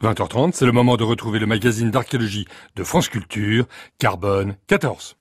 20h30, c'est le moment de retrouver le magazine d'archéologie de France Culture, Carbone 14.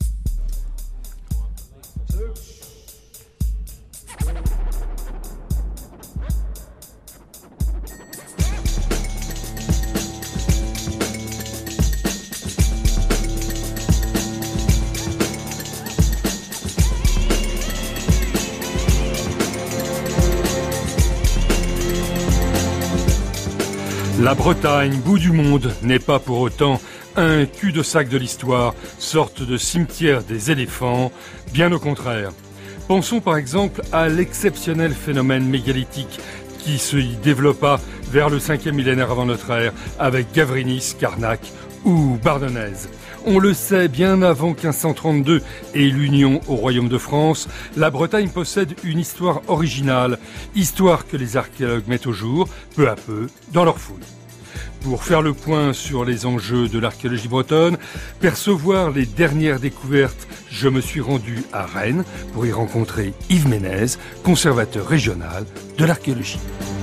La Bretagne, bout du monde, n'est pas pour autant un cul-de-sac de l'histoire, sorte de cimetière des éléphants, bien au contraire. Pensons par exemple à l'exceptionnel phénomène mégalithique qui se y développa vers le 5e millénaire avant notre ère avec Gavrinis, Carnac ou Bardonnez. On le sait, bien avant 1532 et l'union au royaume de France, la Bretagne possède une histoire originale, histoire que les archéologues mettent au jour, peu à peu, dans leurs fouilles. Pour faire le point sur les enjeux de l'archéologie bretonne, percevoir les dernières découvertes, je me suis rendu à Rennes pour y rencontrer Yves Ménez, conservateur régional de l'archéologie.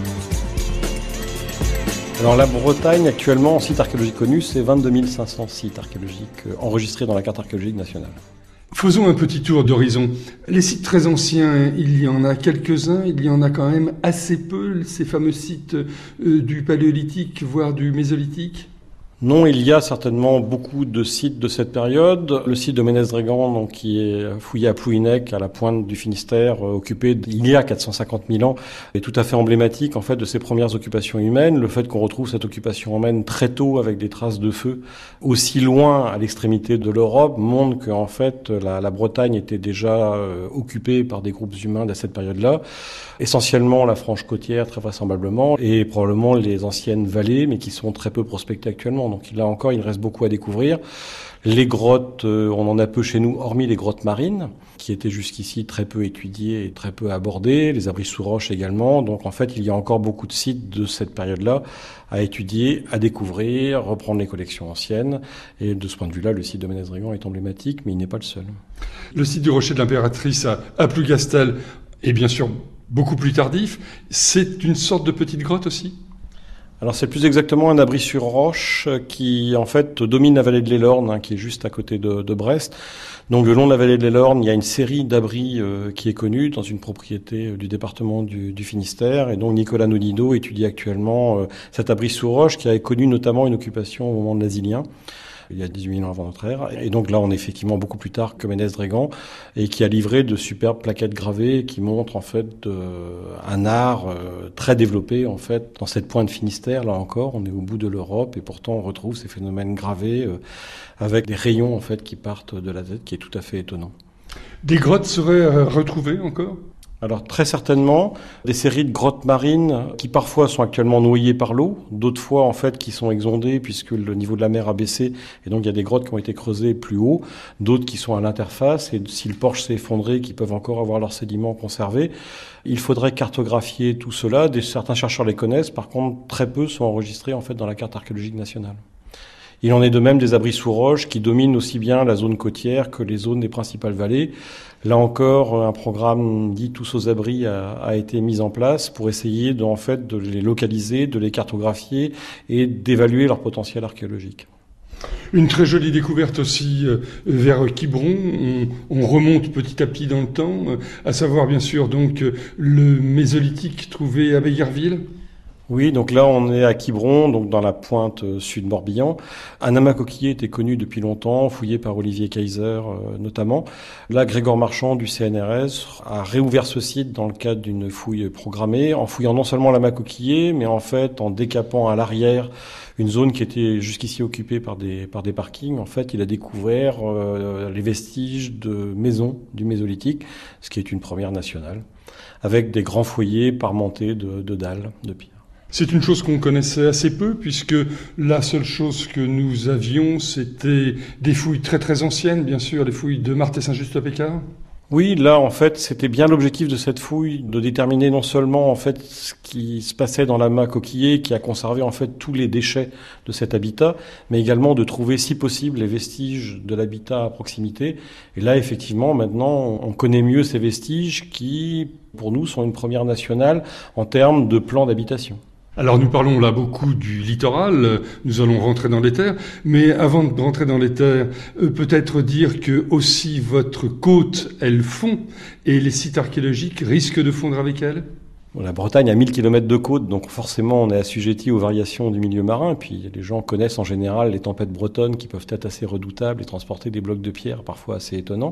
Alors la Bretagne, actuellement, en sites archéologiques connus, c'est 22 500 sites archéologiques enregistrés dans la carte archéologique nationale. Faisons un petit tour d'horizon. Les sites très anciens, il y en a quelques-uns, il y en a quand même assez peu, ces fameux sites du paléolithique, voire du mésolithique. Non, il y a certainement beaucoup de sites de cette période. Le site de Ménez-Drégan, donc, qui est fouillé à Plouhinec, à la pointe du Finistère, occupé il y a 450 000 ans, est tout à fait emblématique, en fait, de ces premières occupations humaines. Le fait qu'on retrouve cette occupation humaine très tôt avec des traces de feu aussi loin à l'extrémité de l'Europe montre qu'en fait, la Bretagne était déjà occupée par des groupes humains à cette période-là. Essentiellement la frange côtière, très vraisemblablement, et probablement les anciennes vallées, mais qui sont très peu prospectées actuellement. Donc là encore, il reste beaucoup à découvrir. Les grottes, on en a peu chez nous, hormis les grottes marines, qui étaient jusqu'ici très peu étudiées et très peu abordées, les abris sous roche également. Donc en fait, il y a encore beaucoup de sites de cette période-là à étudier, à découvrir, reprendre les collections anciennes. Et de ce point de vue-là, le site de Ménez-Drégan est emblématique, mais il n'est pas le seul. Le site du Rocher de l'Impératrice à Plougastel est bien sûr beaucoup plus tardif. C'est une sorte de petite grotte aussi ? Alors c'est plus exactement un abri sur roche qui en fait domine la vallée de l'Elorn, qui est juste à côté de Brest. Donc le long de la vallée de l'Elorn, il y a une série d'abris qui est connue dans une propriété du département du Finistère. Et donc Nicolas Nodino étudie actuellement cet abri sous roche qui a connu notamment une occupation au moment de l'Asilien, il y a 18 000 ans avant notre ère. Et donc là, on est effectivement beaucoup plus tard que Ménez-Drégan et qui a livré de superbes plaquettes gravées qui montrent en fait un art très développé en fait dans cette pointe Finistère. Là encore, on est au bout de l'Europe et pourtant on retrouve ces phénomènes gravés avec des rayons en fait qui partent de la tête, qui est tout à fait étonnant. Des grottes seraient retrouvées encore ? Alors très certainement, des séries de grottes marines qui parfois sont actuellement noyées par l'eau, d'autres fois en fait qui sont exondées puisque le niveau de la mer a baissé et donc il y a des grottes qui ont été creusées plus haut, d'autres qui sont à l'interface et si le porche s'est effondré, qui peuvent encore avoir leurs sédiments conservés. Il faudrait cartographier tout cela, certains chercheurs les connaissent, par contre très peu sont enregistrés en fait dans la carte archéologique nationale. Il en est de même des abris sous roche qui dominent aussi bien la zone côtière que les zones des principales vallées. Là encore, un programme dit Tous aux abris a été mis en place pour essayer de les localiser, de les cartographier et d'évaluer leur potentiel archéologique. Une très jolie découverte aussi vers Quiberon. On remonte petit à petit dans le temps, à savoir bien sûr donc le mésolithique trouvé à Béguerville. Oui, donc là on est à Quiberon, donc dans la pointe sud Morbihan. Un amas coquillé était connu depuis longtemps, fouillé par Olivier Kaiser notamment. Là, Grégoire Marchand du CNRS a réouvert ce site dans le cadre d'une fouille programmée, en fouillant non seulement l'amas coquillé, mais en fait en décapant à l'arrière une zone qui était jusqu'ici occupée par des parkings. En fait, il a découvert les vestiges de maisons du Mésolithique, ce qui est une première nationale, avec des grands foyers parmentés de dalles de pierre. C'est une chose qu'on connaissait assez peu, puisque la seule chose que nous avions, c'était des fouilles très très anciennes, bien sûr, les fouilles de Marthe et Saint-Just-Pécard. Oui, là, en fait, c'était bien l'objectif de cette fouille, de déterminer non seulement, en fait, ce qui se passait dans l'amas coquillé, qui a conservé, en fait, tous les déchets de cet habitat, mais également de trouver, si possible, les vestiges de l'habitat à proximité. Et là, effectivement, maintenant, on connaît mieux ces vestiges qui, pour nous, sont une première nationale en termes de plan d'habitation. Alors nous parlons là beaucoup du littoral, nous allons rentrer dans les terres, mais avant de rentrer dans les terres, peut-être dire que aussi votre côte, elle fond, et les sites archéologiques risquent de fondre avec elle? La Bretagne a 1000 km de côte, donc forcément on est assujetti aux variations du milieu marin. Et puis les gens connaissent en général les tempêtes bretonnes qui peuvent être assez redoutables et transporter des blocs de pierre parfois assez étonnants,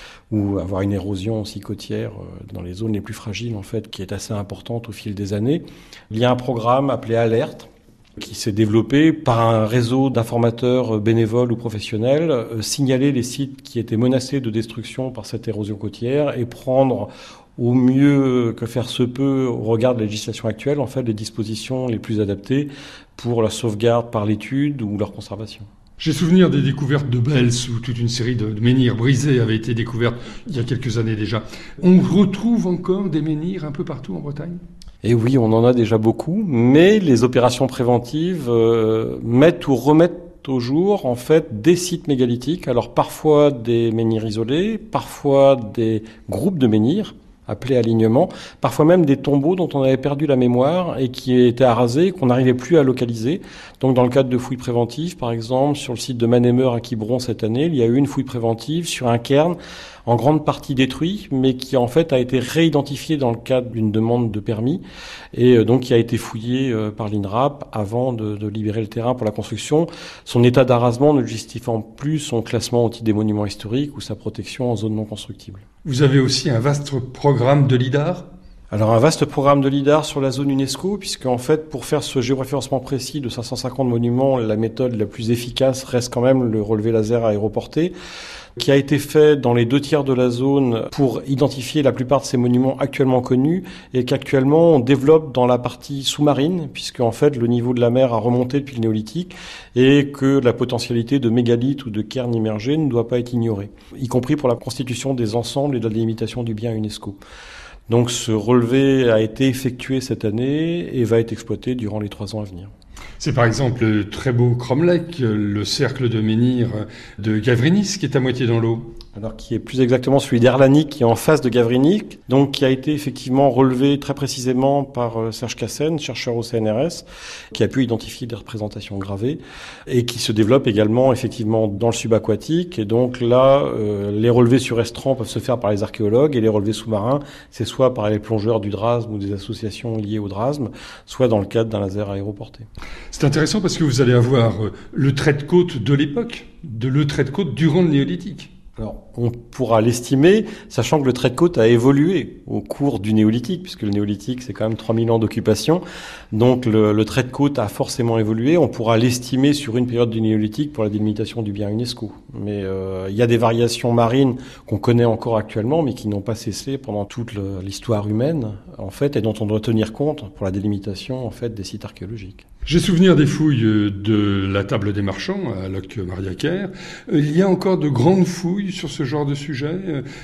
ou avoir une érosion aussi côtière dans les zones les plus fragiles en fait, qui est assez importante au fil des années. Il y a un programme appelé Alerte qui s'est développé par un réseau d'informateurs bénévoles ou professionnels, signaler les sites qui étaient menacés de destruction par cette érosion côtière et prendre au mieux que faire se peut au regard de la législation actuelle, en fait, les dispositions les plus adaptées pour la sauvegarde par l'étude ou leur conservation. J'ai souvenir des découvertes de Bels, où toute une série de menhirs brisés avaient été découvertes il y a quelques années déjà. On retrouve encore des menhirs un peu partout en Bretagne ? Et oui, on en a déjà beaucoup, mais les opérations préventives mettent ou remettent au jour, en fait, des sites mégalithiques. Alors parfois des menhirs isolés, parfois des groupes de menhirs, appelés alignements, parfois même des tombeaux dont on avait perdu la mémoire et qui étaient arasés, qu'on n'arrivait plus à localiser. Donc dans le cadre de fouilles préventives, par exemple, sur le site de Manemeur à Quiberon cette année, il y a eu une fouille préventive sur un cairn en grande partie détruit, mais qui en fait a été réidentifié dans le cadre d'une demande de permis, et donc qui a été fouillé par l'INRAP avant de libérer le terrain pour la construction, son état d'arasement ne justifiant plus son classement au titre des monuments historiques ou sa protection en zone non constructible. Vous avez aussi un vaste programme de LIDAR ? Alors un vaste programme de LIDAR sur la zone UNESCO, puisque en fait pour faire ce géoréférencement précis de 550 monuments, la méthode la plus efficace reste quand même le relevé laser aéroporté, qui a été fait dans les 2/3 de la zone pour identifier la plupart de ces monuments actuellement connus et qu'actuellement on développe dans la partie sous-marine, puisque en fait le niveau de la mer a remonté depuis le néolithique et que la potentialité de mégalithes ou de cairns immergés ne doit pas être ignorée, y compris pour la constitution des ensembles et de la délimitation du bien UNESCO. Donc ce relevé a été effectué cette année et va être exploité durant les 3 ans à venir. C'est par exemple le très beau cromlech, le cercle de menhir de Gavrinis qui est à moitié dans l'eau. Alors qui est plus exactement celui d'Erlanic qui est en face de Gavrinis, donc qui a été effectivement relevé très précisément par Serge Cassen, chercheur au CNRS, qui a pu identifier des représentations gravées et qui se développe également effectivement dans le subaquatique. Et donc là, les relevés sur estran peuvent se faire par les archéologues et les relevés sous-marins, c'est soit par les plongeurs du DRASM ou des associations liées au DRASM, soit dans le cadre d'un laser aéroporté. C'est intéressant parce que vous allez avoir le trait de côte de l'époque, le trait de côte durant le néolithique. Alors, on pourra l'estimer, sachant que le trait de côte a évolué au cours du néolithique, puisque le néolithique, c'est quand même 3000 ans d'occupation. Donc, le trait de côte a forcément évolué. On pourra l'estimer sur une période du néolithique pour la délimitation du bien UNESCO. Mais il y a des variations marines qu'on connaît encore actuellement, mais qui n'ont pas cessé pendant toute l'histoire humaine, en fait, et dont on doit tenir compte pour la délimitation, en fait, des sites archéologiques. J'ai souvenir des fouilles de la table des marchands à Locq-Mariaquer. Il y a encore de grandes fouilles sur ce genre de sujet,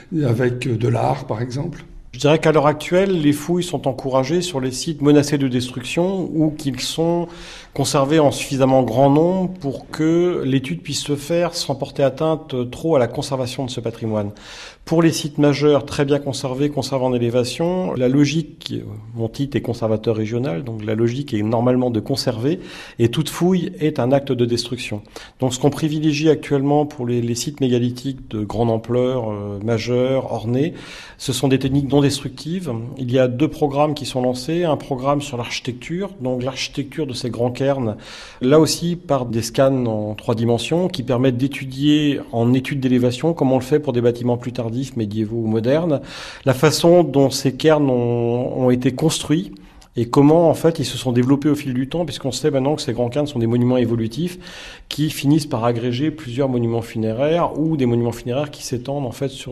avec de l'art par exemple ? Je dirais qu'à l'heure actuelle, les fouilles sont encouragées sur les sites menacés de destruction ou qu'ils sont conservés en suffisamment grand nombre pour que l'étude puisse se faire sans porter atteinte trop à la conservation de ce patrimoine. Pour les sites majeurs très bien conservés, conservés en élévation, la logique, mon titre est conservateur régional, donc la logique est normalement de conserver et toute fouille est un acte de destruction. Donc ce qu'on privilégie actuellement pour les sites mégalithiques de grande ampleur, majeurs, ornés, ce sont des techniques non destructives. Il y a 2 programmes qui sont lancés, un programme sur l'architecture, donc l'architecture de ces grands cairns, là aussi par des scans en 3 dimensions qui permettent d'étudier en étude d'élévation, comme on le fait pour des bâtiments plus tardifs, médiévaux ou modernes, la façon dont ces cairns ont été construits et comment en fait ils se sont développés au fil du temps, puisqu'on sait maintenant que ces grands cairns sont des monuments évolutifs qui finissent par agréger plusieurs monuments funéraires ou des monuments funéraires qui s'étendent en fait sur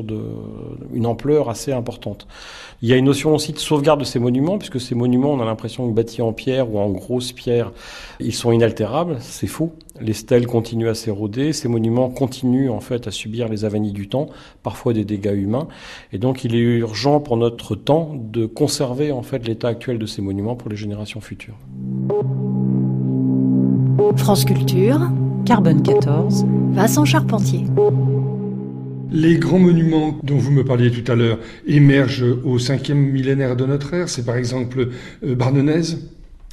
une ampleur assez importante. Il y a une notion aussi de sauvegarde de ces monuments, puisque ces monuments, on a l'impression que bâtis en pierre ou en grosse pierre, ils sont inaltérables. C'est faux. Les stèles continuent à s'éroder, ces monuments continuent en fait à subir les avanies du temps, parfois des dégâts humains. Et donc il est urgent pour notre temps de conserver en fait l'état actuel de ces monuments pour les générations futures. France Culture, Carbone 14, Vincent Charpentier. Les grands monuments dont vous me parliez tout à l'heure émergent au 5e millénaire de notre ère. C'est par exemple Barnenaise.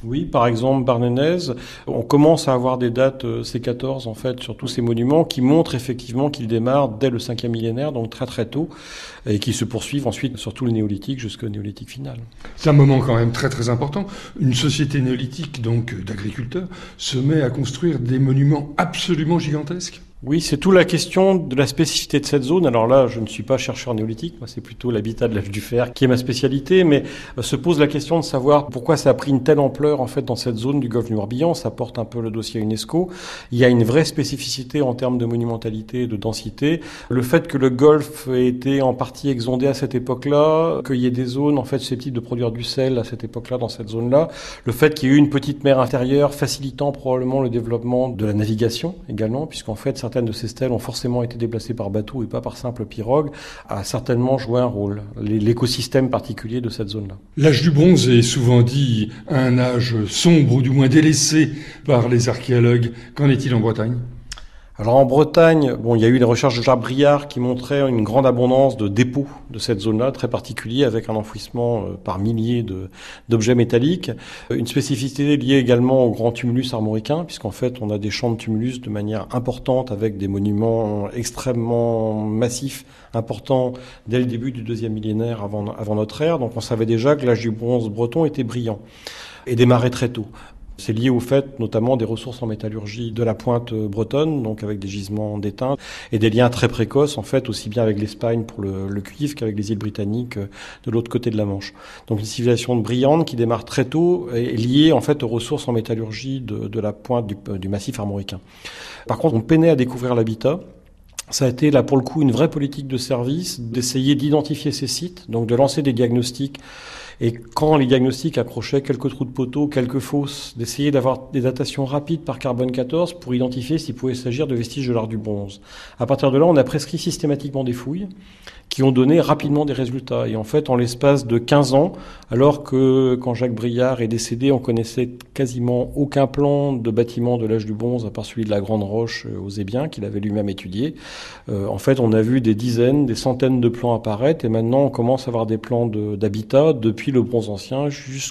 Oui, par exemple, Barnénèse, on commence à avoir des dates C14 en fait sur tous ces monuments qui montrent effectivement qu'ils démarrent dès le 5e millénaire, donc très très tôt, et qui se poursuivent ensuite sur tout le néolithique jusqu'au néolithique final. C'est un moment quand même très très important. Une société néolithique, donc d'agriculteurs, se met à construire des monuments absolument gigantesques. Oui, c'est toute la question de la spécificité de cette zone. Alors là, je ne suis pas chercheur néolithique, moi c'est plutôt l'habitat de l'âge du fer qui est ma spécialité, mais se pose la question de savoir pourquoi ça a pris une telle ampleur en fait dans cette zone du golfe du Morbihan. Ça porte un peu le dossier UNESCO. Il y a une vraie spécificité en termes de monumentalité et de densité. Le fait que le golfe ait été en partie exondé à cette époque-là, qu'il y ait des zones en fait susceptibles de produire du sel à cette époque-là dans cette zone-là, le fait qu'il y ait eu une petite mer intérieure facilitant probablement le développement de la navigation également, puisqu'en fait certaines de ces stèles ont forcément été déplacées par bateau et pas par simple pirogue, a certainement joué un rôle, l'écosystème particulier de cette zone-là. L'âge du bronze est souvent dit un âge sombre ou du moins délaissé par les archéologues. Qu'en est-il en Bretagne ? Alors en Bretagne, il y a eu des recherches de Jacques Briard qui montraient une grande abondance de dépôts de cette zone-là, très particulier, avec un enfouissement par milliers d'objets métalliques. Une spécificité liée également au grand tumulus armoricain, puisqu'en fait on a des champs de tumulus de manière importante, avec des monuments extrêmement massifs, importants dès le début du 2e millénaire avant notre ère. Donc on savait déjà que l'âge du bronze breton était brillant et démarrait très tôt. C'est lié au fait, notamment, des ressources en métallurgie de la pointe bretonne, donc avec des gisements d'étain, et des liens très précoces, en fait, aussi bien avec l'Espagne pour le cuivre qu'avec les îles britanniques de l'autre côté de la Manche. Donc une civilisation brillante qui démarre très tôt est liée, en fait, aux ressources en métallurgie de la pointe du massif armoricain. Par contre, on peinait à découvrir l'habitat. Ça a été, là, pour le coup, une vraie politique de service, d'essayer d'identifier ces sites, donc de lancer des diagnostics. Et quand les diagnostics approchaient quelques trous de poteaux, quelques fosses, d'essayer d'avoir des datations rapides par carbone 14 pour identifier s'il pouvait s'agir de vestiges de l'art du bronze. À partir de là, on a prescrit systématiquement des fouilles qui ont donné rapidement des résultats. Et en fait, en l'espace de 15 ans, alors que quand Jacques Briard est décédé, on connaissait quasiment aucun plan de bâtiment de l'âge du bronze, à part celui de la Grande Roche aux Ébiens, qu'il avait lui-même étudié. En fait, on a vu des dizaines, des centaines de plans apparaître, et maintenant on commence à avoir des plans d'habitat depuis le bronze ancien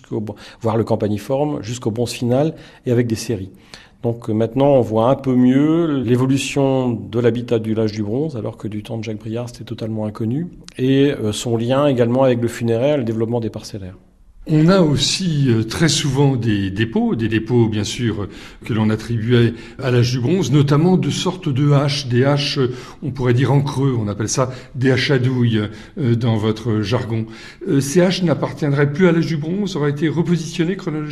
voire le campaniforme, jusqu'au bronze final, et avec des séries. Donc maintenant, on voit un peu mieux l'évolution de l'habitat du l'âge du bronze, alors que du temps de Jacques Briard, c'était totalement inconnu, et son lien également avec le funéraire et le développement des parcellaires. On a aussi très souvent des dépôts bien sûr que l'on attribuait à l'âge du bronze, notamment de sortes de haches, des haches, on pourrait dire en creux, on appelle ça des haches à douille dans votre jargon. Ces haches n'appartiendraient plus à l'âge du bronze, auraient été repositionnées chronologiquement ?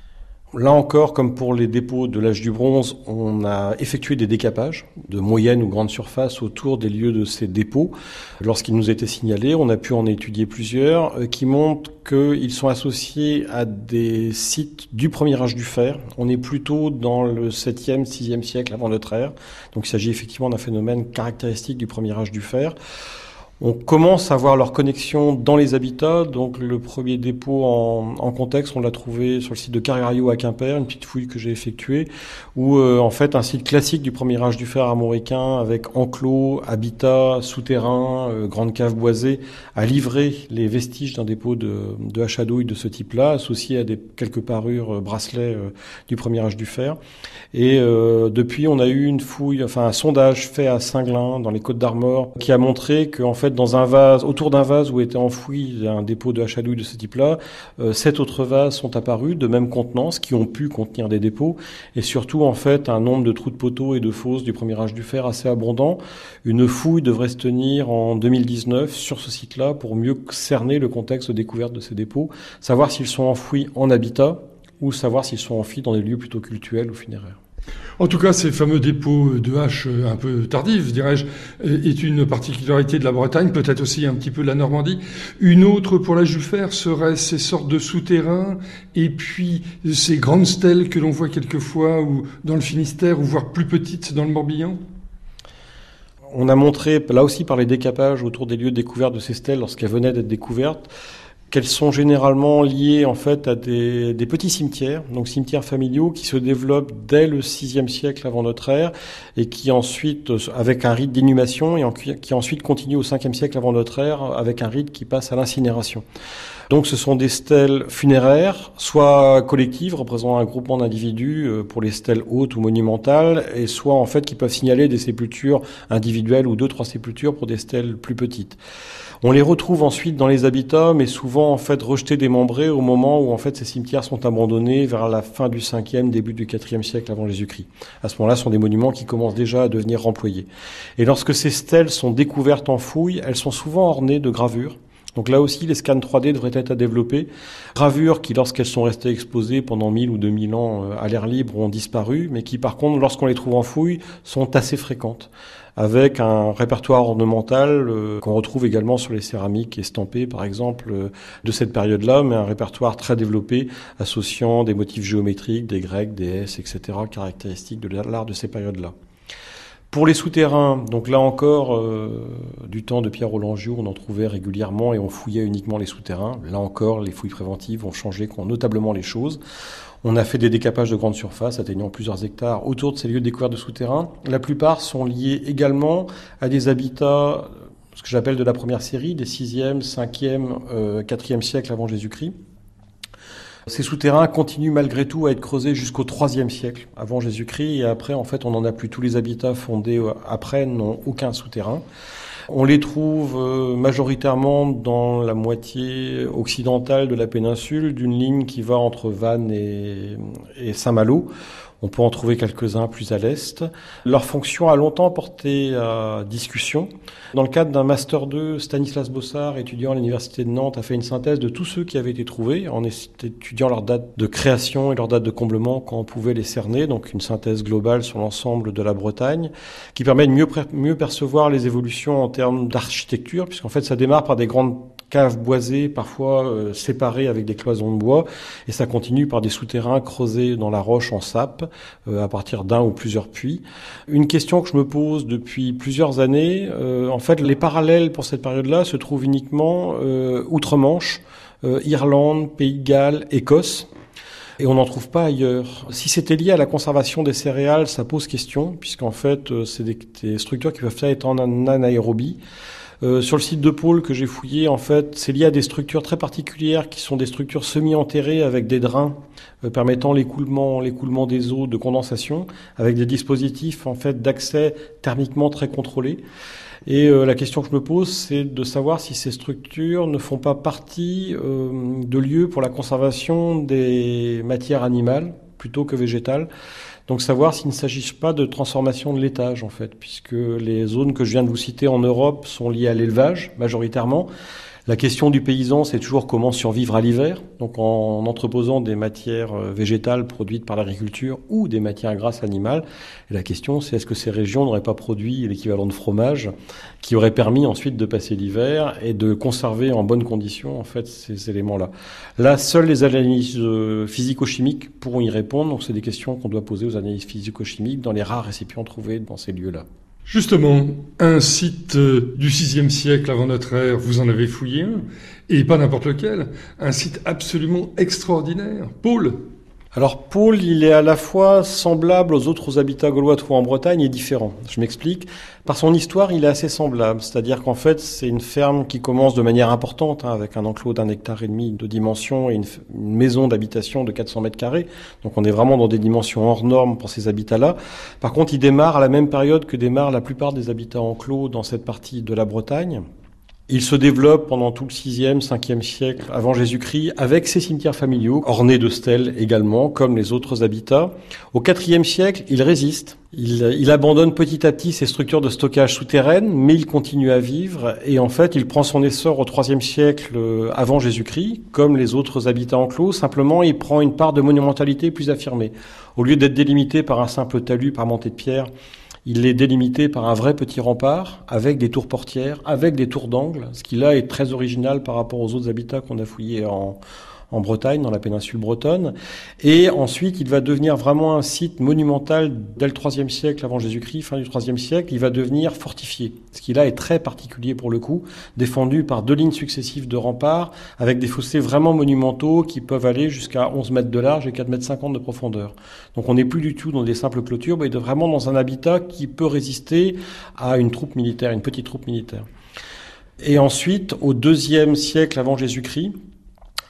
Là encore, comme pour les dépôts de l'âge du bronze, on a effectué des décapages de moyenne ou grande surface autour des lieux de ces dépôts. Lorsqu'ils nous étaient signalés, on a pu en étudier plusieurs qui montrent qu'ils sont associés à des sites du premier âge du fer. On est plutôt dans le 7e, 6e siècle avant notre ère. Donc il s'agit effectivement d'un phénomène caractéristique du premier âge du fer. On commence à voir leur connexion dans les habitats. Donc le premier dépôt en contexte, on l'a trouvé sur le site de Carrario à Quimper, une petite fouille que j'ai effectuée, où en fait un site classique du premier âge du fer armoricain avec enclos, habitat, souterrain, grande cave boisée, a livré les vestiges d'un dépôt de hache à douille de ce type-là, associé à quelques parures bracelets du premier âge du fer. Et depuis, on a eu un sondage fait à Singlin, dans les Côtes d'Armor, qui a montré qu'en fait, autour d'un vase où était enfoui un dépôt de hache à douille de ce type-là, 7 autres vases sont apparus de même contenance, qui ont pu contenir des dépôts, et surtout, en fait, un nombre de trous de poteaux et de fosses du premier âge du fer assez abondant. Une fouille devrait se tenir en 2019 sur ce site-là pour mieux cerner le contexte de découverte de ces dépôts, savoir s'ils sont enfouis en habitat ou savoir s'ils sont enfouis dans des lieux plutôt cultuels ou funéraires. En tout cas, ces fameux dépôts de haches un peu tardifs, dirais-je, est une particularité de la Bretagne, peut-être aussi un petit peu de la Normandie. Une autre pour l'âge du fer serait ces sortes de souterrains et puis ces grandes stèles que l'on voit quelquefois ou dans le Finistère ou voire plus petites dans le Morbihan. On a montré, là aussi par les décapages autour des lieux de découverte de ces stèles lorsqu'elles venaient d'être découvertes, qu'elles sont généralement liées en fait à des petits cimetières, donc cimetières familiaux qui se développent dès le 6e siècle avant notre ère et qui ensuite, avec un rite d'inhumation, et qui ensuite continue au 5e siècle avant notre ère avec un rite qui passe à l'incinération. Donc ce sont des stèles funéraires, soit collectives, représentant un groupement d'individus pour les stèles hautes ou monumentales, et soit en fait qui peuvent signaler des sépultures individuelles ou 2-3 sépultures pour des stèles plus petites. On les retrouve ensuite dans les habitats, mais souvent en fait rejetés, démembrés au moment où en fait ces cimetières sont abandonnés vers la fin du 5e, début du 4e siècle avant Jésus-Christ. À ce moment-là, ce sont des monuments qui commencent déjà à devenir remployés. Et lorsque ces stèles sont découvertes en fouille, elles sont souvent ornées de gravures. Donc là aussi, les scans 3D devraient être à développer. Gravures qui, lorsqu'elles sont restées exposées pendant 1000 ou 2000 ans à l'air libre, ont disparu, mais qui, par contre, lorsqu'on les trouve en fouille, sont assez fréquentes, avec un répertoire ornemental qu'on retrouve également sur les céramiques estampées, par exemple, de cette période-là, mais un répertoire très développé, associant des motifs géométriques, des grecs, des S, etc., caractéristiques de l'art de ces périodes-là. Pour les souterrains, donc là encore, du temps de Pierre Rolland-Giour, on en trouvait régulièrement et on fouillait uniquement les souterrains. Là encore, les fouilles préventives ont changé notablement les choses. On a fait des décapages de grande surface atteignant plusieurs hectares autour de ces lieux de découverte de souterrains. La plupart sont liés également à des habitats, ce que j'appelle de la première série, des 6e, 5e, 4e siècles avant Jésus-Christ. Ces souterrains continuent malgré tout à être creusés jusqu'au 3e siècle avant Jésus-Christ, et après, en fait, on n'en a plus. Tous les habitats fondés après n'ont aucun souterrain. On les trouve majoritairement dans la moitié occidentale de la péninsule, d'une ligne qui va entre Vannes et Saint-Malo. On peut en trouver quelques-uns plus à l'est. Leur fonction a longtemps porté à discussion. Dans le cadre d'un Master 2, Stanislas Bossard, étudiant à l'Université de Nantes, a fait une synthèse de tous ceux qui avaient été trouvés, en étudiant leur date de création et leur date de comblement quand on pouvait les cerner. Donc une synthèse globale sur l'ensemble de la Bretagne, qui permet de mieux percevoir les évolutions en termes d'architecture, puisqu'en fait ça démarre par des grandes caves boisées, parfois séparées avec des cloisons de bois, et ça continue par des souterrains creusés dans la roche en sape, à partir d'un ou plusieurs puits. Une question que je me pose depuis plusieurs années, en fait les parallèles pour cette période-là se trouvent uniquement outre-Manche, Irlande, Pays de Galles, Écosse, et on n'en trouve pas ailleurs. Si c'était lié à la conservation des céréales, ça pose question, puisqu'en fait c'est des structures qui peuvent être en anaérobie. Sur le site de Pôle que j'ai fouillé, en fait, c'est lié à des structures très particulières qui sont des structures semi-enterrées avec des drains permettant l'écoulement des eaux de condensation, avec des dispositifs en fait d'accès thermiquement très contrôlés. Et la question que je me pose, c'est de savoir si ces structures ne font pas partie de lieux pour la conservation des matières animales plutôt que végétales. Donc savoir s'il ne s'agit pas de transformation de laitage en fait, puisque les zones que je viens de vous citer en Europe sont liées à l'élevage majoritairement. La question du paysan, c'est toujours comment survivre à l'hiver, donc en entreposant des matières végétales produites par l'agriculture ou des matières grasses animales. Et la question, c'est est-ce que ces régions n'auraient pas produit l'équivalent de fromage qui aurait permis ensuite de passer l'hiver et de conserver en bonnes conditions en fait ces éléments-là. Là, seules les analyses physico-chimiques pourront y répondre, donc c'est des questions qu'on doit poser aux analyses physico-chimiques dans les rares récipients trouvés dans ces lieux-là. Justement, un site du 6e siècle avant notre ère, vous en avez fouillé un, et pas n'importe lequel, un site absolument extraordinaire, Pôle. Alors Pôle, il est à la fois semblable aux autres habitats gaulois trouvés en Bretagne et différent. Je m'explique. Par son histoire, il est assez semblable. C'est-à-dire qu'en fait, c'est une ferme qui commence de manière importante, avec un enclos d'1,5 hectare de dimension et une maison d'habitation de 400 mètres carrés. Donc on est vraiment dans des dimensions hors normes pour ces habitats-là. Par contre, il démarre à la même période que démarrent la plupart des habitats enclos dans cette partie de la Bretagne. Il se développe pendant tout le 6e, 5e siècle avant Jésus-Christ avec ses cimetières familiaux, ornés de stèles également, comme les autres habitats. Au 4e siècle, il résiste. Il abandonne petit à petit ses structures de stockage souterraines, mais il continue à vivre. Et en fait, il prend son essor au 3e siècle avant Jésus-Christ, comme les autres habitats enclos. Simplement, il prend une part de monumentalité plus affirmée. Au lieu d'être délimité par un simple talus parmenté de pierre, il est délimité par un vrai petit rempart, avec des tours portières, avec des tours d'angle, ce qui là est très original par rapport aux autres habitats qu'on a fouillés en Bretagne, dans la péninsule bretonne. Et ensuite, il va devenir vraiment un site monumental dès le 3e siècle avant Jésus-Christ, fin du 3e siècle. Il va devenir fortifié, ce qui là est très particulier pour le coup, défendu par 2 lignes successives de remparts, avec des fossés vraiment monumentaux qui peuvent aller jusqu'à 11 mètres de large et 4,50 mètres de profondeur. Donc on n'est plus du tout dans des simples clôtures, mais vraiment dans un habitat qui peut résister à une troupe militaire, une petite troupe militaire. Et ensuite, au 2e siècle avant Jésus-Christ,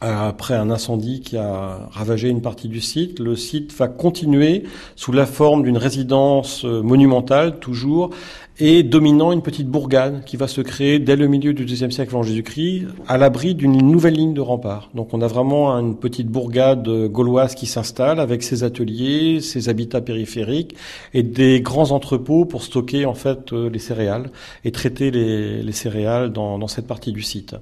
Après un incendie qui a ravagé une partie du site, le site va continuer sous la forme d'une résidence monumentale, toujours, et dominant une petite bourgade qui va se créer dès le milieu du IIe siècle avant Jésus-Christ, à l'abri d'une nouvelle ligne de rempart. Donc on a vraiment une petite bourgade gauloise qui s'installe avec ses ateliers, ses habitats périphériques et des grands entrepôts pour stocker en fait les céréales et traiter les céréales dans cette partie du site.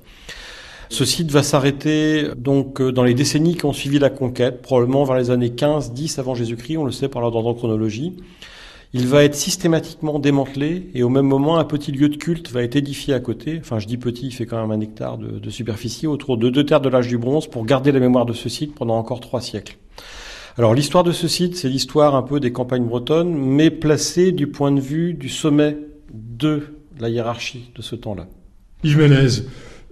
Ce site va s'arrêter donc dans les décennies qui ont suivi la conquête, probablement vers les années 15-10 avant Jésus-Christ, on le sait par l'ordre de chronologie. Il va être systématiquement démantelé et au même moment, un petit lieu de culte va être édifié à côté. Enfin, je dis petit, il fait quand même 1 hectare de superficie autour de 2 terres de l'âge du bronze pour garder la mémoire de ce site pendant encore 3 siècles. Alors, l'histoire de ce site, c'est l'histoire un peu des campagnes bretonnes, mais placée du point de vue du sommet de la hiérarchie de ce temps-là. Yves Ménez,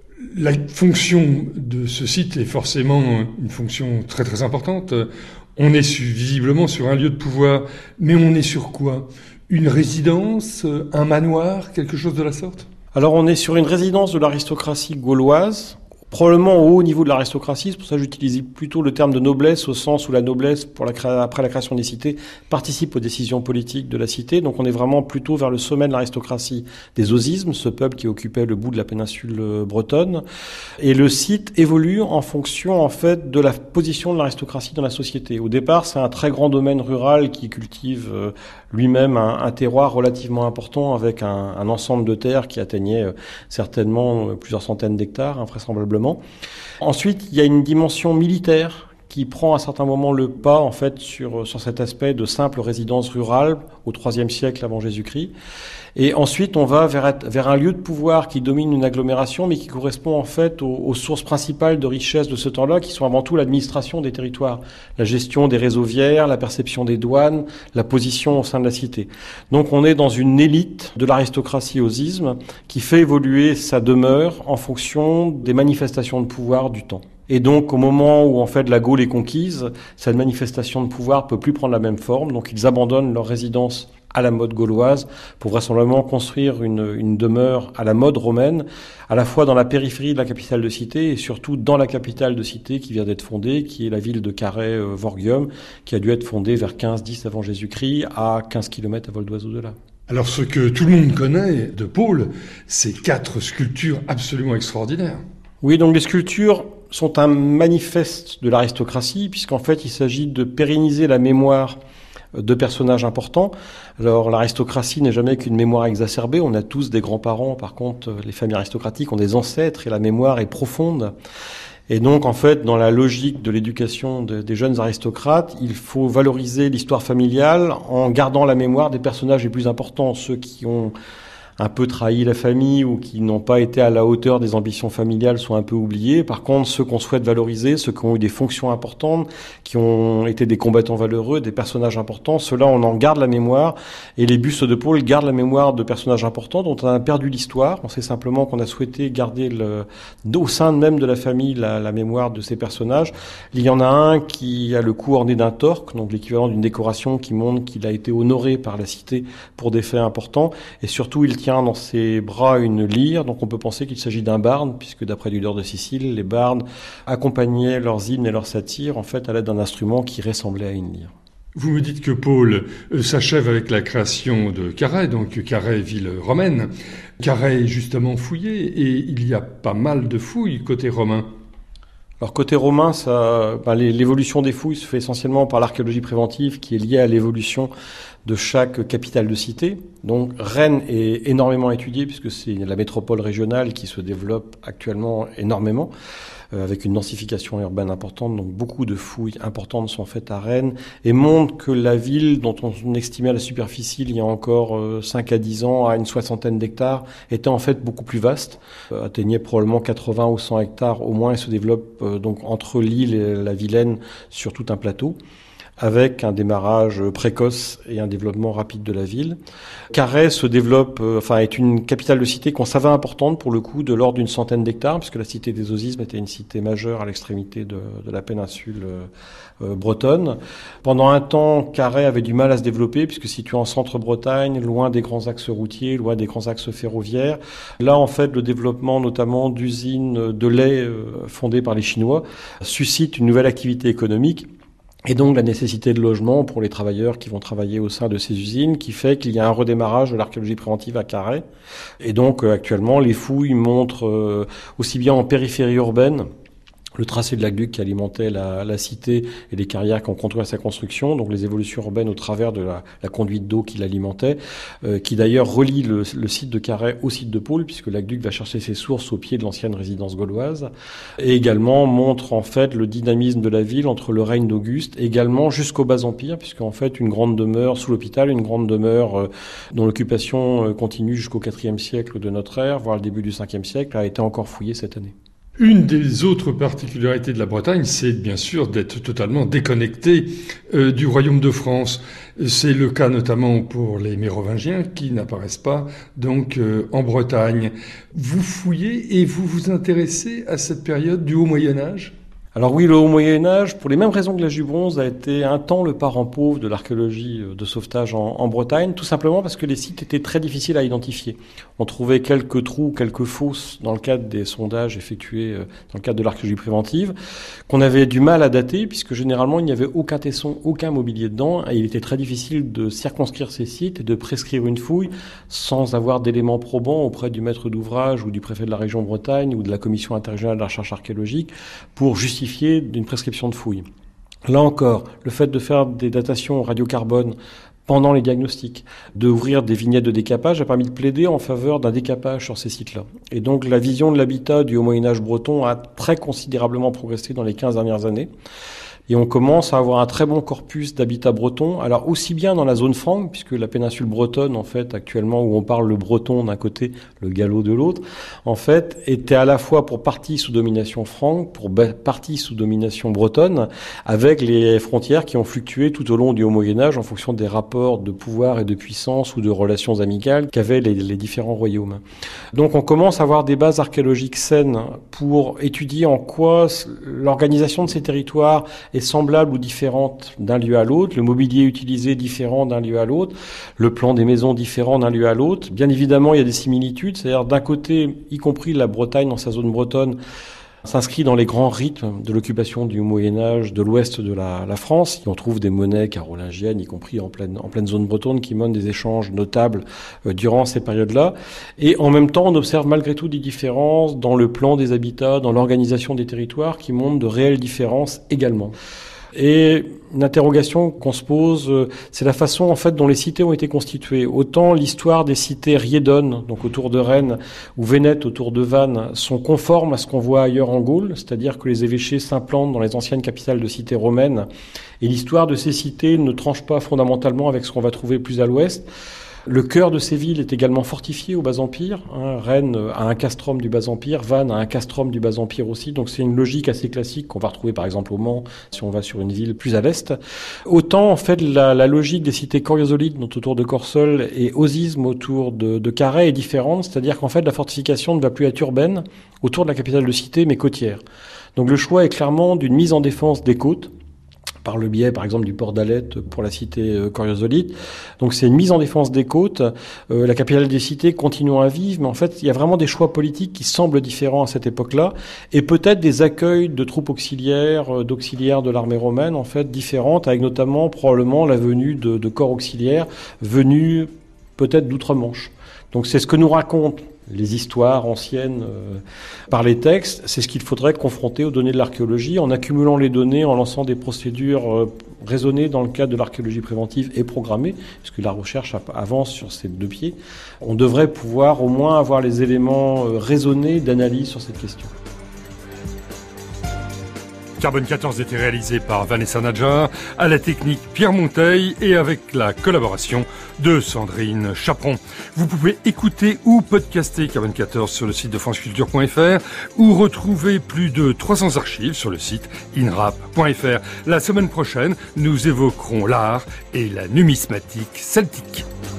la fonction de ce site est forcément une fonction très très importante. On est visiblement sur un lieu de pouvoir, mais on est sur quoi ? Une résidence, un manoir, quelque chose de la sorte ? Alors on est sur une résidence de l'aristocratie gauloise, probablement au haut niveau de l'aristocratie, c'est pour ça que j'utilise plutôt le terme de noblesse, au sens où la noblesse, après la création des cités, participe aux décisions politiques de la cité. Donc on est vraiment plutôt vers le sommet de l'aristocratie des osismes, ce peuple qui occupait le bout de la péninsule bretonne. Et le site évolue en fonction, en fait, de la position de l'aristocratie dans la société. Au départ, c'est un très grand domaine rural qui cultive lui-même un terroir relativement important avec un ensemble de terres qui atteignait certainement plusieurs centaines d'hectares, vraisemblablement. Ensuite, il y a une dimension militaire qui prend à certains moments le pas en fait sur cet aspect de simple résidence rurale au IIIe siècle avant Jésus-Christ. Et ensuite, on va vers un lieu de pouvoir qui domine une agglomération, mais qui correspond en fait aux sources principales de richesse de ce temps-là, qui sont avant tout l'administration des territoires, la gestion des réseaux viaires, la perception des douanes, la position au sein de la cité. Donc on est dans une élite de l'aristocratie osisme qui fait évoluer sa demeure en fonction des manifestations de pouvoir du temps. Et donc, au moment où, en fait, la Gaule est conquise, cette manifestation de pouvoir peut plus prendre la même forme. Donc, ils abandonnent leur résidence à la mode gauloise pour vraisemblablement construire une demeure à la mode romaine, à la fois dans la périphérie de la capitale de cité et surtout dans la capitale de cité qui vient d'être fondée, qui est la ville de Carhaix-Vorgium, qui a dû être fondée vers 15-10 avant Jésus-Christ, à 15 km à vol d'oiseau de là. Alors, ce que tout le monde connaît de Paul, c'est 4 sculptures absolument extraordinaires. Oui, donc les sculptures sont un manifeste de l'aristocratie, puisqu'en fait, il s'agit de pérenniser la mémoire de personnages importants. Alors, l'aristocratie n'est jamais qu'une mémoire exacerbée. On a tous des grands-parents. Par contre, les familles aristocratiques ont des ancêtres et la mémoire est profonde. Et donc, en fait, dans la logique de l'éducation des jeunes aristocrates, il faut valoriser l'histoire familiale en gardant la mémoire des personnages les plus importants, ceux qui ont un peu trahi la famille ou qui n'ont pas été à la hauteur des ambitions familiales sont un peu oubliés. Par contre, ceux qu'on souhaite valoriser, ceux qui ont eu des fonctions importantes, qui ont été des combattants valeureux, des personnages importants, ceux-là, on en garde la mémoire. Et les bustes de Paul gardent la mémoire de personnages importants dont on a perdu l'histoire. On sait simplement qu'on a souhaité garder au sein même de la famille la mémoire de ces personnages. Il y en a un qui a le cou orné d'un torque, donc l'équivalent d'une décoration qui montre qu'il a été honoré par la cité pour des faits importants. Et surtout, il tient dans ses bras une lyre, donc on peut penser qu'il s'agit d'un barde, puisque d'après Dudor de Sicile, les bardes accompagnaient leurs hymnes et leurs satires en fait à l'aide d'un instrument qui ressemblait à une lyre. Vous me dites que Paul s'achève avec la création de Carhaix, donc Carhaix, ville romaine. Carhaix est justement fouillé et il y a pas mal de fouilles côté romain. Alors côté romain, l'évolution des fouilles se fait essentiellement par l'archéologie préventive qui est liée à l'évolution de chaque capitale de cité. Donc Rennes est énormément étudiée puisque c'est la métropole régionale qui se développe actuellement énormément avec une densification urbaine importante. Donc beaucoup de fouilles importantes sont faites à Rennes et montrent que la ville dont on estimait la superficie il y a encore 5 à 10 ans à une soixantaine d'hectares était en fait beaucoup plus vaste, atteignait probablement 80 ou 100 hectares au moins et se développe donc entre l'île et la Vilaine sur tout un plateau. avec un démarrage précoce et un développement rapide de la ville. Carhaix se développe, est une capitale de cité qu'on savait importante pour le coup, de l'ordre d'une centaine d'hectares, puisque la cité des Osismes était une cité majeure à l'extrémité de la péninsule bretonne. Pendant un temps, Carhaix avait du mal à se développer, puisque situé en centre-Bretagne, loin des grands axes routiers, loin des grands axes ferroviaires. Là, en fait, le développement notamment d'usines de lait fondées par les Chinois suscite une nouvelle activité économique. Et donc la nécessité de logement pour les travailleurs qui vont travailler au sein de ces usines, qui fait qu'il y a un redémarrage de l'archéologie préventive à Carhaix. Et donc actuellement, les fouilles montrent aussi bien en périphérie urbaine le tracé de l'aqueduc qui alimentait la cité et les carrières qui ont conduit à sa construction, donc les évolutions urbaines au travers de la conduite d'eau qui l'alimentait, qui d'ailleurs relie le site de Carhaix au site de Pôle, puisque l'aqueduc va chercher ses sources au pied de l'ancienne résidence gauloise, et également montre en fait le dynamisme de la ville entre le règne d'Auguste, également jusqu'au Bas-Empire, puisque en fait une grande demeure sous l'hôpital, une grande demeure dont l'occupation continue jusqu'au IVe siècle de notre ère, voire le début du Ve siècle, a été encore fouillée cette année. Une des autres particularités de la Bretagne, c'est bien sûr d'être totalement déconnecté du royaume de France. C'est le cas notamment pour les Mérovingiens qui n'apparaissent pas donc en Bretagne. Vous fouillez et vous vous intéressez à cette période du Haut Moyen-Âge ? Alors oui, le Haut Moyen-Âge, pour les mêmes raisons que l'âge du bronze, a été un temps le parent pauvre de l'archéologie de sauvetage en Bretagne, tout simplement parce que les sites étaient très difficiles à identifier. On trouvait quelques trous, quelques fosses dans le cadre des sondages effectués dans le cadre de l'archéologie préventive, qu'on avait du mal à dater, puisque généralement il n'y avait aucun tesson, aucun mobilier dedans, et il était très difficile de circonscrire ces sites et de prescrire une fouille sans avoir d'éléments probants auprès du maître d'ouvrage ou du préfet de la région Bretagne ou de la commission interrégionale de la recherche archéologique pour justifier d'une prescription de fouilles. Là encore, le fait de faire des datations radiocarbone pendant les diagnostics, d'ouvrir des vignettes de décapage a permis de plaider en faveur d'un décapage sur ces sites-là. Et donc la vision de l'habitat du Haut-Moyen-Âge breton a très considérablement progressé dans les 15 dernières années. Et on commence à avoir un très bon corpus d'habitat breton, alors aussi bien dans la zone franque, puisque la péninsule bretonne, en fait, actuellement, où on parle le breton d'un côté, le gallo de l'autre, en fait, était à la fois pour partie sous domination franque, pour partie sous domination bretonne, avec les frontières qui ont fluctué tout au long du Haut Moyen-Âge en fonction des rapports de pouvoir et de puissance ou de relations amicales qu'avaient les différents royaumes. Donc on commence à avoir des bases archéologiques saines pour étudier en quoi l'organisation de ces territoires est semblable ou différente d'un lieu à l'autre, le mobilier utilisé différent d'un lieu à l'autre, le plan des maisons différent d'un lieu à l'autre. Bien évidemment, il y a des similitudes, c'est-à-dire d'un côté, y compris la Bretagne dans sa zone bretonne, s'inscrit dans les grands rythmes de l'occupation du Moyen-Âge de l'ouest de la France. On trouve des monnaies carolingiennes, y compris en pleine zone bretonne, qui mènent des échanges notables durant ces périodes-là. Et en même temps, on observe malgré tout des différences dans le plan des habitats, dans l'organisation des territoires, qui montrent de réelles différences également. Et une interrogation qu'on se pose, c'est la façon en fait dont les cités ont été constituées. Autant l'histoire des cités riédonnes, donc autour de Rennes, ou Vénètes autour de Vannes, sont conformes à ce qu'on voit ailleurs en Gaule, c'est-à-dire que les évêchés s'implantent dans les anciennes capitales de cités romaines, et l'histoire de ces cités ne tranche pas fondamentalement avec ce qu'on va trouver plus à l'ouest. Le cœur de ces villes est également fortifié au Bas-Empire. Rennes a un castrum du Bas-Empire, Vannes a un castrum du Bas-Empire aussi. Donc c'est une logique assez classique qu'on va retrouver par exemple au Mans si on va sur une ville plus à l'est. Autant en fait la logique des cités coriosolites autour de Corsol et Osismes autour de Carhaix est différente. C'est-à-dire qu'en fait la fortification ne va plus être urbaine autour de la capitale de cité mais côtière. Donc le choix est clairement d'une mise en défense des côtes, par le biais, par exemple, du port d'Alette pour la cité coriosolite. Donc c'est une mise en défense des côtes. La capitale des cités continuant à vivre, mais en fait, il y a vraiment des choix politiques qui semblent différents à cette époque-là, et peut-être des accueils de troupes auxiliaires, d'auxiliaires de l'armée romaine, en fait, différentes, avec notamment, probablement, la venue de corps auxiliaires venus peut-être d'outre-Manche. Donc c'est ce que nous racontent les histoires anciennes par les textes, c'est ce qu'il faudrait confronter aux données de l'archéologie en accumulant les données, en lançant des procédures raisonnées dans le cadre de l'archéologie préventive et programmée, puisque la recherche avance sur ces deux pieds. On devrait pouvoir au moins avoir les éléments raisonnés d'analyse sur cette question. Carbone 14 était réalisé par Vanessa Nadjar, à la technique Pierre Monteil et avec la collaboration de Sandrine Chaperon. Vous pouvez écouter ou podcaster Carbone 14 sur le site de franceculture.fr ou retrouver plus de 300 archives sur le site inrap.fr. La semaine prochaine, nous évoquerons l'art et la numismatique celtique.